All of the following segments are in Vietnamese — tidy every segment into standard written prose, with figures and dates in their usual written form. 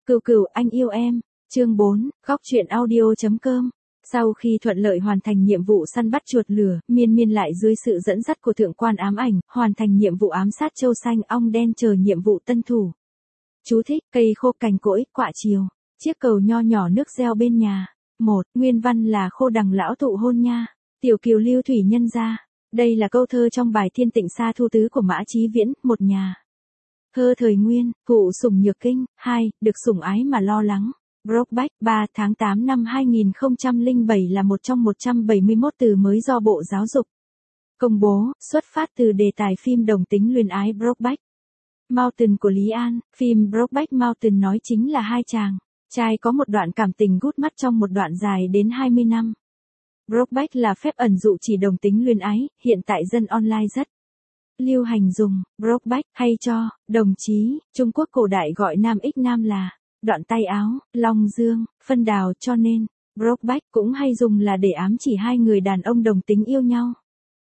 Cừu cừu anh yêu em. Chương 4, góc truyện audio.com. Sau khi thuận lợi hoàn thành nhiệm vụ săn bắt chuột lửa, Miên Miên lại dưới sự dẫn dắt của thượng quan ám ảnh, hoàn thành nhiệm vụ ám sát châu xanh ong đen chờ nhiệm vụ tân thủ. Chú thích, cây khô cành cỗi, quạ chiều. Chiếc cầu nho nhỏ nước reo bên nhà. 1. Nguyên văn là khô đằng lão thụ hôn nha. Tiểu kiều lưu thủy nhân ra. Đây là câu thơ trong bài Thiên Tịnh Sa Thu Tứ của Mã Chí Viễn, một nhà. Thơ thời nguyên, cụ sủng nhược kinh. 2. Được sủng ái mà lo lắng. Brokeback, 3 tháng 8 năm 2007 là một trong 171 từ mới do Bộ Giáo dục công bố, xuất phát từ đề tài phim đồng tính luyến ái Brokeback Mountain của Lý An. Phim Brokeback Mountain nói chính là hai chàng trai có một đoạn cảm tình gút mắt trong một đoạn dài đến 20 năm. Brokeback là phép ẩn dụ chỉ đồng tính luyến ái, hiện tại dân online rất lưu hành dùng Brokeback hay cho đồng chí. Trung Quốc cổ đại gọi nam ích nam là đoạn tay áo, long dương, phân đào, cho nên Brokeback cũng hay dùng là để ám chỉ hai người đàn ông đồng tính yêu nhau.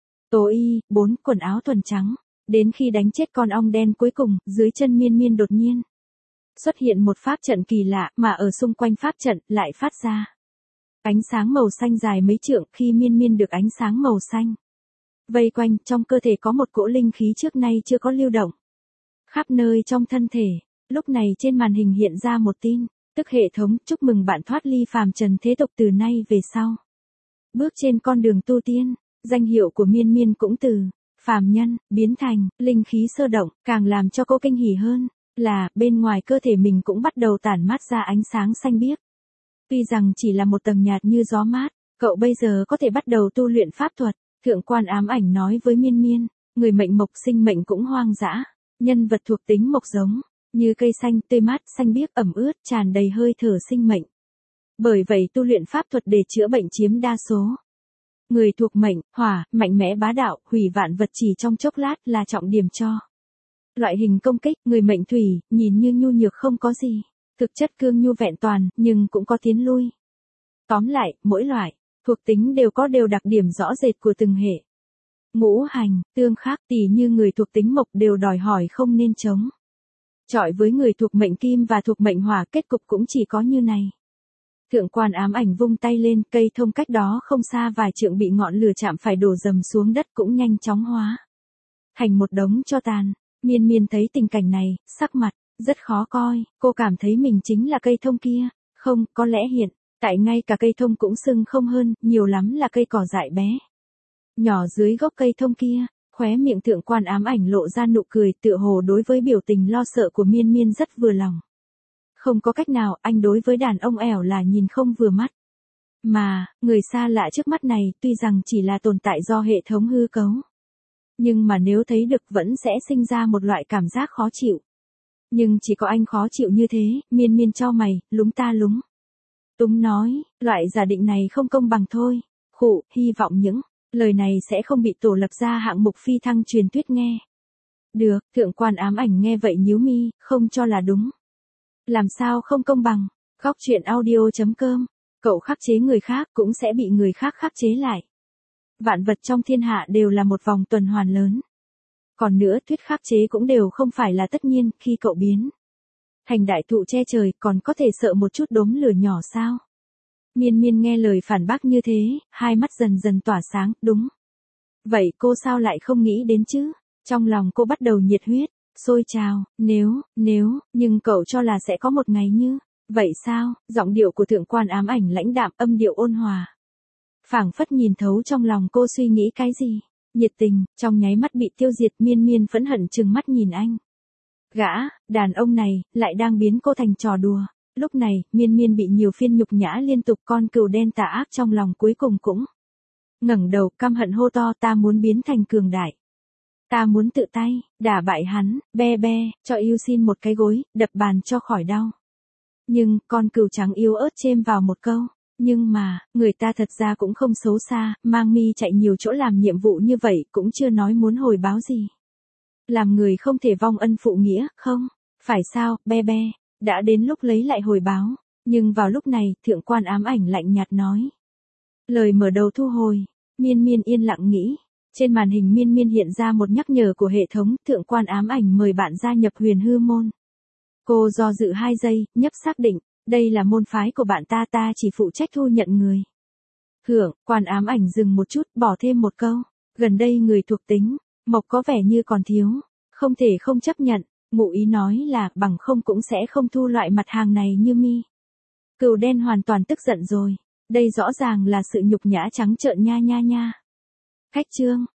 Tố y, 4 quần áo thuần trắng. Đến khi đánh chết con ong đen cuối cùng, dưới chân Miên Miên đột nhiên xuất hiện một pháp trận kỳ lạ, mà ở xung quanh pháp trận lại phát ra ánh sáng màu xanh dài mấy trượng. Khi Miên Miên được ánh sáng màu xanh vây quanh, trong cơ thể có một cỗ linh khí trước nay chưa có lưu động khắp nơi trong thân thể. Lúc này trên màn hình hiện ra một tin, tức hệ thống chúc mừng bạn thoát ly phàm trần thế tục từ nay về sau. Bước trên con đường tu tiên, danh hiệu của Miên Miên cũng từ phàm nhân biến thành linh khí sơ động. Càng làm cho cô kinh hỉ hơn là bên ngoài cơ thể mình cũng bắt đầu tản mát ra ánh sáng xanh biếc. Tuy rằng chỉ là một tầng nhạt như gió mát, cậu bây giờ có thể bắt đầu tu luyện pháp thuật. Thượng quan ám ảnh nói với Miên Miên, người mệnh mộc sinh mệnh cũng hoang dã, nhân vật thuộc tính mộc giống như cây xanh tươi mát, xanh biếc, ẩm ướt, tràn đầy hơi thở sinh mệnh. Bởi vậy tu luyện pháp thuật để chữa bệnh chiếm đa số. Người thuộc mệnh hỏa, mạnh mẽ bá đạo, hủy vạn vật chỉ trong chốc lát là trọng điểm cho loại hình công kích. Người mệnh thủy, nhìn như nhu nhược không có gì, thực chất cương nhu vẹn toàn, nhưng cũng có tiến lui. Tóm lại, mỗi loại thuộc tính đều đặc điểm rõ rệt của từng hệ ngũ hành tương khắc. Tỉ như người thuộc tính mộc đều đòi hỏi không nên chống chọi với người thuộc mệnh kim và thuộc mệnh hỏa, kết cục cũng chỉ có như này. Thượng quan ám ảnh vung tay lên, cây thông cách đó không xa vài trượng bị ngọn lửa chạm phải đổ dầm xuống đất, cũng nhanh chóng hóa thành một đống tro tàn. Miên Miên thấy tình cảnh này, sắc mặt rất khó coi. Cô cảm thấy mình chính là cây thông kia. Không, có lẽ hiện tại ngay cả cây thông cũng sưng không hơn, nhiều lắm là cây cỏ dại bé nhỏ dưới gốc cây thông kia. Khóe miệng thượng quan ám ảnh lộ ra nụ cười, tựa hồ đối với biểu tình lo sợ của Miên Miên rất vừa lòng. Không có cách nào, anh đối với đàn ông ẻo là nhìn không vừa mắt. Mà, người xa lạ trước mắt này tuy rằng chỉ là tồn tại do hệ thống hư cấu, nhưng mà nếu thấy được vẫn sẽ sinh ra một loại cảm giác khó chịu. Nhưng chỉ có anh khó chịu như thế. Miên Miên chau mày, lúng ta lúng túng nói, loại giả định này không công bằng thôi. Khụ, hy vọng những lời này sẽ không bị tổ lập ra hạng mục phi thăng truyền thuyết nghe. Được, thượng quan ám ảnh nghe vậy nhíu mi, không cho là đúng. Làm sao không công bằng? Góc truyện audio.com. Cậu khắc chế người khác cũng sẽ bị người khác khắc chế lại. Vạn vật trong thiên hạ đều là một vòng tuần hoàn lớn. Còn nữa, thuyết khắc chế cũng đều không phải là tất nhiên. Khi cậu biến thành đại thụ che trời, còn có thể sợ một chút đốm lửa nhỏ sao? Miên Miên nghe lời phản bác như thế, hai mắt dần dần tỏa sáng. Đúng vậy, cô sao lại không nghĩ đến chứ? Trong lòng cô bắt đầu nhiệt huyết sôi trào. Nếu, nhưng cậu cho là sẽ có một ngày như vậy sao? Giọng điệu của thượng quan ám ảnh lãnh đạm, âm điệu ôn hòa, phảng phất nhìn thấu trong lòng cô suy nghĩ cái gì. Nhiệt tình trong nháy mắt bị tiêu diệt. Miên Miên phẫn hận trừng mắt nhìn anh. Gã đàn ông này lại đang biến cô thành trò đùa. Lúc này, Miên Miên bị nhiều phiên nhục nhã liên tục, con cừu đen tà ác trong lòng cuối cùng cũng ngẩng đầu, căm hận hô to, ta muốn biến thành cường đại. Ta muốn tự tay đả bại hắn, be, cho yêu xin một cái gối, đập bàn cho khỏi đau. Nhưng, con cừu trắng yếu ớt chêm vào một câu, nhưng mà, người ta thật ra cũng không xấu xa, mang mi chạy nhiều chỗ làm nhiệm vụ như vậy cũng chưa nói muốn hồi báo gì. Làm người không thể vong ân phụ nghĩa, không? Phải sao, be, đã đến lúc lấy lại hồi báo. Nhưng vào lúc này, thượng quan ám ảnh lạnh nhạt nói. Lời mở đầu thu hồi. Miên Miên yên lặng nghĩ. Trên màn hình Miên Miên hiện ra một nhắc nhở của hệ thống. Thượng quan ám ảnh mời bạn gia nhập huyền hư môn. Cô do dự 2 giây, nhấp xác định, đây là môn phái của bạn ta chỉ phụ trách thu nhận người. Hưởng, quan ám ảnh dừng một chút, bỏ thêm một câu. Gần đây người thuộc tính, mộc có vẻ như còn thiếu. Không thể không chấp nhận, ngụ ý nói là bằng không cũng sẽ không thu loại mặt hàng này như mi. Cừu đen hoàn toàn tức giận rồi. Đây rõ ràng là sự nhục nhã trắng trợn nha nha nha. Khách trương,